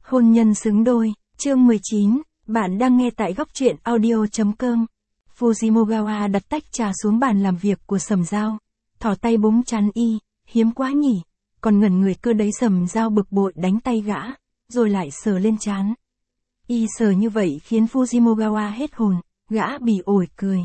Hôn nhân xứng đôi, chương 19, bạn đang nghe tại góc truyện audio.com. Fujimogawa đặt tách trà xuống bàn làm việc của Sầm Giao, thò tay búng trán y, hiếm quá nhỉ, còn ngẩn người cơ đấy. Sầm Giao bực bội đánh tay gã, rồi lại sờ lên trán. Y sờ như vậy khiến Fujimogawa hết hồn, gã bỉ ổi cười.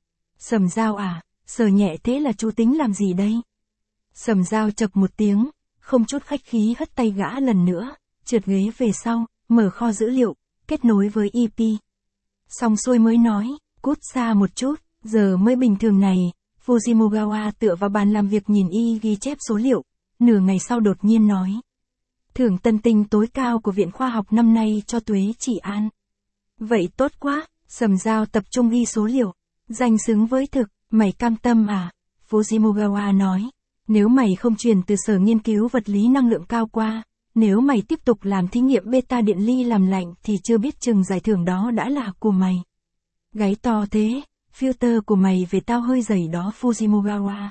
Sầm Giao à, sờ nhẹ thế là chú tính làm gì đây? Sầm Giao chậc một tiếng, không chút khách khí hất tay gã lần nữa, trượt ghế về sau, mở kho dữ liệu, kết nối với EP. Xong xuôi mới nói, cút xa một chút, giờ mới bình thường này. Fujimogawa tựa vào bàn làm việc nhìn y ghi chép số liệu, nửa ngày sau đột nhiên nói. Thưởng tân tinh tối cao của Viện Khoa học năm nay cho Tuế Chỉ An. Vậy tốt quá, Sầm Giao tập trung ghi số liệu, danh xứng với thực, mày cam tâm à? Fujimogawa nói, nếu mày không truyền từ sở nghiên cứu vật lý năng lượng cao qua, nếu mày tiếp tục làm thí nghiệm beta điện ly làm lạnh thì chưa biết chừng giải thưởng đó đã là của mày. Gáy to thế, filter của mày về tao hơi dày đó Fujimogawa.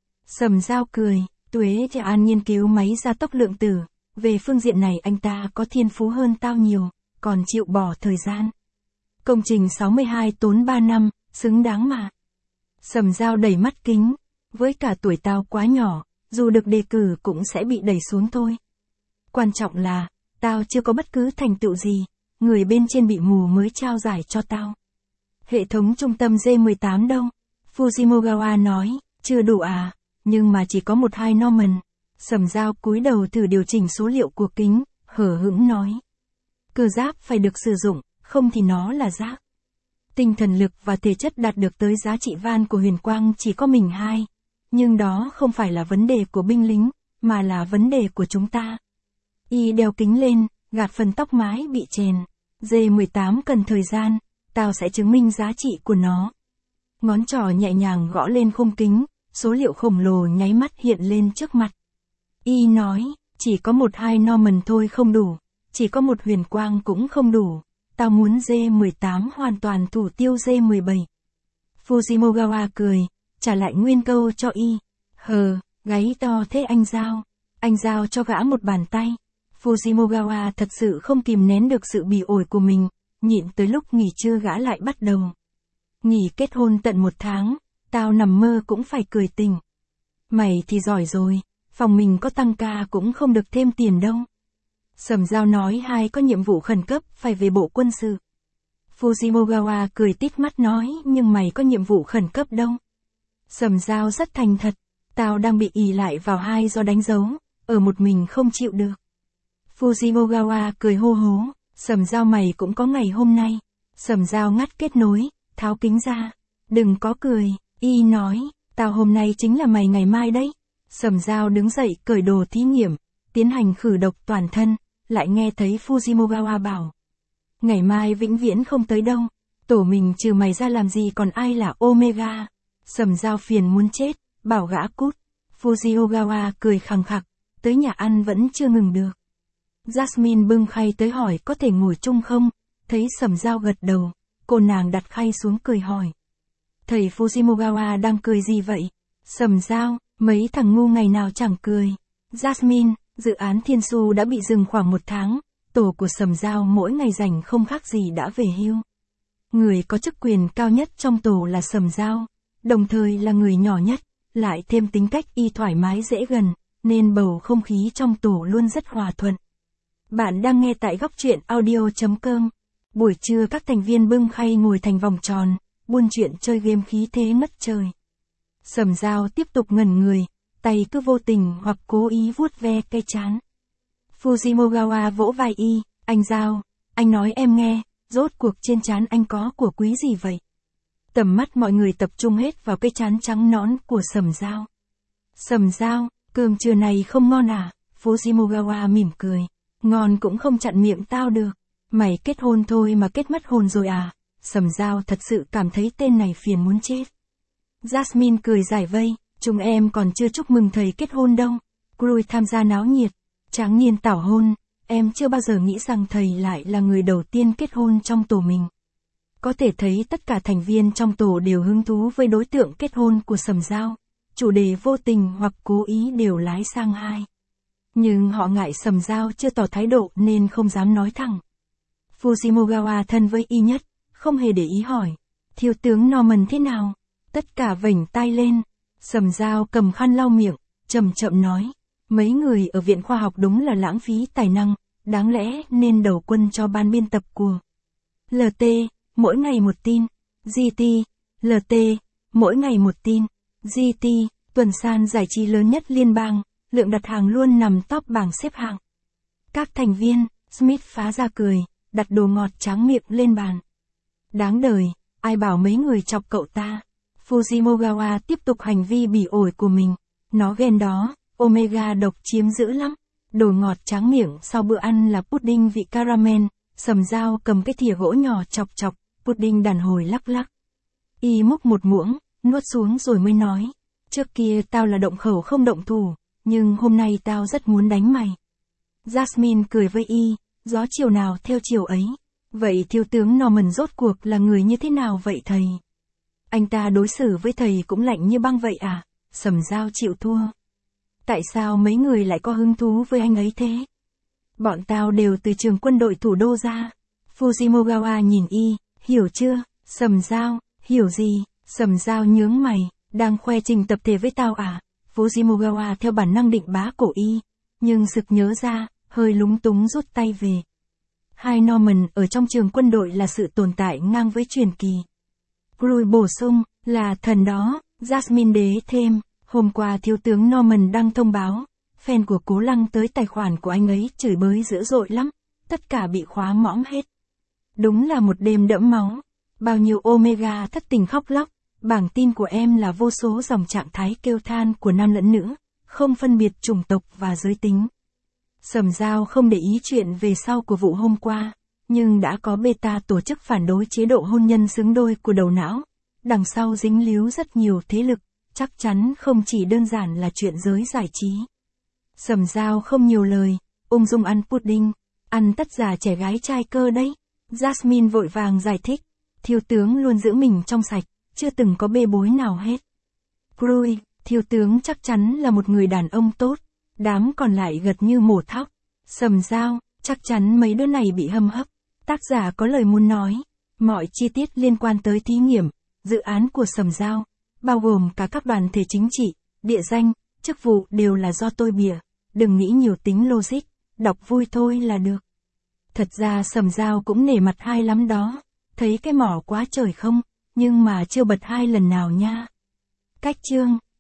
Sầm Giao cười, Tuế Chỉ An nghiên cứu máy gia tốc lượng tử, về phương diện này anh ta có thiên phú hơn tao nhiều, còn chịu bỏ thời gian. Công trình 62 tốn 3 năm, xứng đáng mà. Sầm Giao đẩy mắt kính, với cả tuổi tao quá nhỏ, dù được đề cử cũng sẽ bị đẩy xuống thôi. Quan trọng là, tao chưa có bất cứ thành tựu gì, người bên trên bị mù mới trao giải cho tao. Hệ thống trung tâm G18 đâu? Fujimogawa nói, chưa đủ à, nhưng mà chỉ có 1-2 Norman. Sầm Giao cúi đầu thử điều chỉnh số liệu của kính, hở hững nói. Cơ giáp phải được sử dụng, không thì nó là rác. Tinh thần lực và thể chất đạt được tới giá trị van của huyền quang chỉ có mình 2. Nhưng đó không phải là vấn đề của binh lính, mà là vấn đề của chúng ta. Y đeo kính lên, gạt phần tóc mái bị chèn. G18 cần thời gian, tao sẽ chứng minh giá trị của nó. Ngón trỏ nhẹ nhàng gõ lên khung kính, số liệu khổng lồ nháy mắt hiện lên trước mặt. Y nói, chỉ có 1-2 Norman thôi không đủ, chỉ có một huyền quang cũng không đủ, tao muốn G18 hoàn toàn thủ tiêu G17. Fujimogawa cười, trả lại nguyên câu cho Y. Gáy to thế anh Giao. Anh Giao cho gã một bàn tay. Fujimogawa thật sự không kìm nén được sự bỉ ổi của mình, nhịn tới lúc nghỉ trưa gã lại bắt đầu. Nghỉ kết hôn tận 1 tháng, tao nằm mơ cũng phải cười tỉnh. Mày thì giỏi rồi, phòng mình có tăng ca cũng không được thêm tiền đâu. Sầm Giao nói hai có nhiệm vụ khẩn cấp phải về bộ quân sự. Fujimogawa cười tít mắt nói nhưng mày có nhiệm vụ khẩn cấp đâu. Sầm Giao rất thành thật, tao đang bị ì lại vào 2 do đánh dấu, ở một mình không chịu được. Fujimogawa cười hô hố, Sầm Giao mày cũng có ngày hôm nay. Sầm Giao ngắt kết nối, tháo kính ra. Đừng có cười, Y nói, tao hôm nay chính là mày ngày mai đấy. Sầm Giao đứng dậy cởi đồ thí nghiệm, tiến hành khử độc toàn thân, lại nghe thấy Fujimogawa bảo. Ngày mai vĩnh viễn không tới đâu, tổ mình trừ mày ra làm gì còn ai là Omega. Sầm Giao phiền muốn chết, bảo gã cút. Fujimogawa cười khằng khặc, tới nhà ăn vẫn chưa ngừng được. Jasmine bưng khay tới hỏi có thể ngồi chung không, thấy Sầm Giao gật đầu, cô nàng đặt khay xuống cười hỏi. Thầy Fujimogawa đang cười gì vậy? Sầm Giao, mấy thằng ngu ngày nào chẳng cười. Jasmine, dự án Thiên Su đã bị dừng khoảng 1 tháng, tổ của Sầm Giao mỗi ngày rảnh không khác gì đã về hưu. Người có chức quyền cao nhất trong tổ là Sầm Giao, đồng thời là người nhỏ nhất, lại thêm tính cách y thoải mái dễ gần, nên bầu không khí trong tổ luôn rất hòa thuận. Bạn đang nghe tại góc truyện audio.com. Buổi trưa các thành viên bưng khay ngồi thành vòng tròn, buôn chuyện chơi game khí thế ngất trời. Sầm Giao tiếp tục ngẩn người, tay cứ vô tình hoặc cố ý vuốt ve cây trán. Fujimogawa vỗ vai Y, anh Giao, anh nói em nghe, rốt cuộc trên trán anh có của quý gì vậy? Tầm mắt mọi người tập trung hết vào cây trán trắng nõn của Sầm Giao. Sầm Giao, cơm trưa này không ngon à? Fujimogawa mỉm cười, ngon cũng không chặn miệng tao được. Mày kết hôn thôi mà kết mất hồn rồi à? Sầm Giao thật sự cảm thấy tên này phiền muốn chết. Jasmine cười giải vây, chúng em còn chưa chúc mừng thầy kết hôn đâu. Cruy tham gia náo nhiệt, tráng niên tảo hôn, em chưa bao giờ nghĩ rằng thầy lại là người đầu tiên kết hôn trong tổ mình. Có thể thấy tất cả thành viên trong tổ đều hứng thú với đối tượng kết hôn của Sầm Giao, chủ đề vô tình hoặc cố ý đều lái sang hai. Nhưng họ ngại Sầm Giao chưa tỏ thái độ nên không dám nói thẳng. Fujimogawa thân với y nhất, không hề để ý hỏi. Thiếu tướng Norman thế nào? Tất cả vểnh tai lên. Sầm Giao cầm khăn lau miệng, chậm chậm nói. Mấy người ở viện khoa học đúng là lãng phí tài năng, đáng lẽ nên đầu quân cho ban biên tập của LT, mỗi ngày một tin. GT, LT, mỗi ngày một tin. GT, tuần san giải trí lớn nhất liên bang, lượng đặt hàng luôn nằm top bảng xếp hạng. Các thành viên, Smith phá ra cười, đặt đồ ngọt tráng miệng lên bàn. Đáng đời, ai bảo mấy người chọc cậu ta. Fujimogawa tiếp tục hành vi bỉ ổi của mình. Nó ghen đó, omega độc chiếm dữ lắm. Đồ ngọt tráng miệng sau bữa ăn là pudding vị caramel. Sầm Giao cầm cái thìa gỗ nhỏ chọc chọc, pudding đàn hồi lắc lắc. Y múc một muỗng, nuốt xuống rồi mới nói. Trước kia tao là động khẩu không động thủ, nhưng hôm nay tao rất muốn đánh mày. Jasmine cười với y, gió chiều nào theo chiều ấy. Vậy thiếu tướng Norman rốt cuộc là người như thế nào vậy thầy? Anh ta đối xử với thầy cũng lạnh như băng vậy à? Sầm Giao chịu thua. Tại sao mấy người lại có hứng thú với anh ấy thế? Bọn tao đều từ trường quân đội thủ đô ra. Fujimogawa nhìn y, hiểu chưa? Sầm Giao, hiểu gì? Sầm Giao nhướng mày, đang khoe trình tập thể với tao à? Fujimogawa theo bản năng định bá cổ y, nhưng sực nhớ ra, hơi lúng túng rút tay về. Hai Norman ở trong trường quân đội là sự tồn tại ngang với truyền kỳ. Cruz bổ sung, là thần đó. Jasmine đế thêm, hôm qua thiếu tướng Norman đăng thông báo, fan của Cố Lăng tới tài khoản của anh ấy chửi bới dữ dội lắm, tất cả bị khóa mõm hết. Đúng là một đêm đẫm máu, bao nhiêu omega thất tình khóc lóc, bảng tin của em là vô số dòng trạng thái kêu than của nam lẫn nữ, không phân biệt chủng tộc và giới tính. Sầm Giao không để ý chuyện về sau của vụ hôm qua, nhưng đã có beta tổ chức phản đối chế độ hôn nhân xứng đôi của đầu não. Đằng sau dính líu rất nhiều thế lực, chắc chắn không chỉ đơn giản là chuyện giới giải trí. Sầm Giao không nhiều lời, ung dung ăn pudding, ăn tất già trẻ gái trai cơ đấy. Jasmine vội vàng giải thích, thiếu tướng luôn giữ mình trong sạch, chưa từng có bê bối nào hết. Cruz, thiếu tướng chắc chắn là một người đàn ông tốt, đám còn lại gật như mổ thóc. Sầm Giao, chắc chắn mấy đứa này bị hâm hấp. Tác giả có lời muốn nói, mọi chi tiết liên quan tới thí nghiệm, dự án của Sầm Giao, bao gồm cả các đoàn thể chính trị, địa danh, chức vụ đều là do tôi bịa, đừng nghĩ nhiều tính logic, đọc vui thôi là được. Thật ra Sầm Giao cũng nể mặt hai lắm đó, thấy cái mỏ quá trời không, nhưng mà chưa bật hai lần nào nha. Cách chương